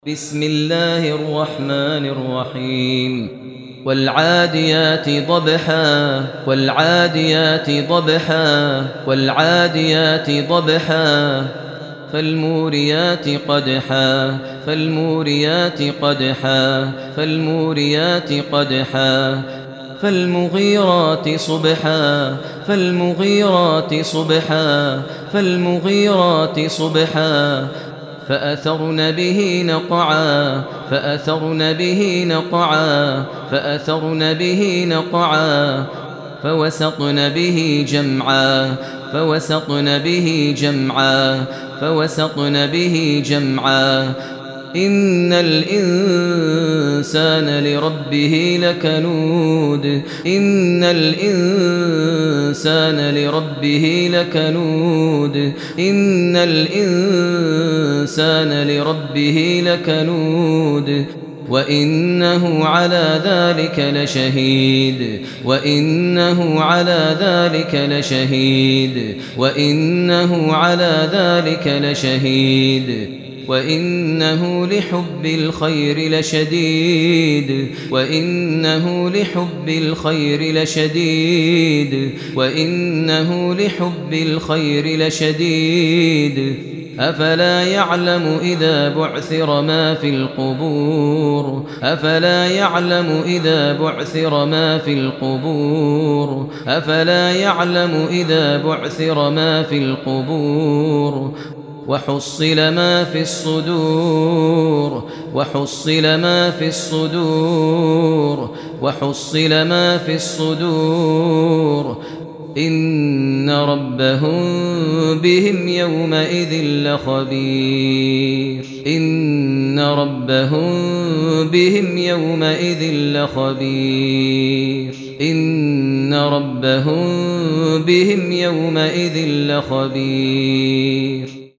بسم الله الرحمن الرحيم والعاديات ضبحا والعاديات ضبحا والعاديات ضبحا فالموريات قدحا فالموريات قدحا فالموريات قدحا فالمغيرات صبحا فالمغيرات صبحا فالمغيرات صبحا فأثرن به نقعا فأثرن به نقعا فأثرن به نقعا فوسطن به جمعا فوسطن به جمعا فوسطن به جمعا إن الإنسان لربه لكنود إن الإنسان لربه لكنود إن الإنسان لربه لكنود وإنه على ذلك لشهيد وإنه على ذلك لشهيد وإنه على ذلك لشهيد وإنه لحب الخير لشديد وإنه لحب الخير لشديد وإنه لحب الخير لشديد أفلا يعلم إذا بعثر ما في القبور أفلا يعلم إذا بعثر ما في القبور أفلا يعلم إذا بعثر ما في القبور وحصل ما في الصدور وحصل ما في الصدور وحصل ما في الصدور إن ربهم بهم يومئذ لخبير إن ربهم بهم يومئذ لخبير إن ربهم بهم يومئذ لخبير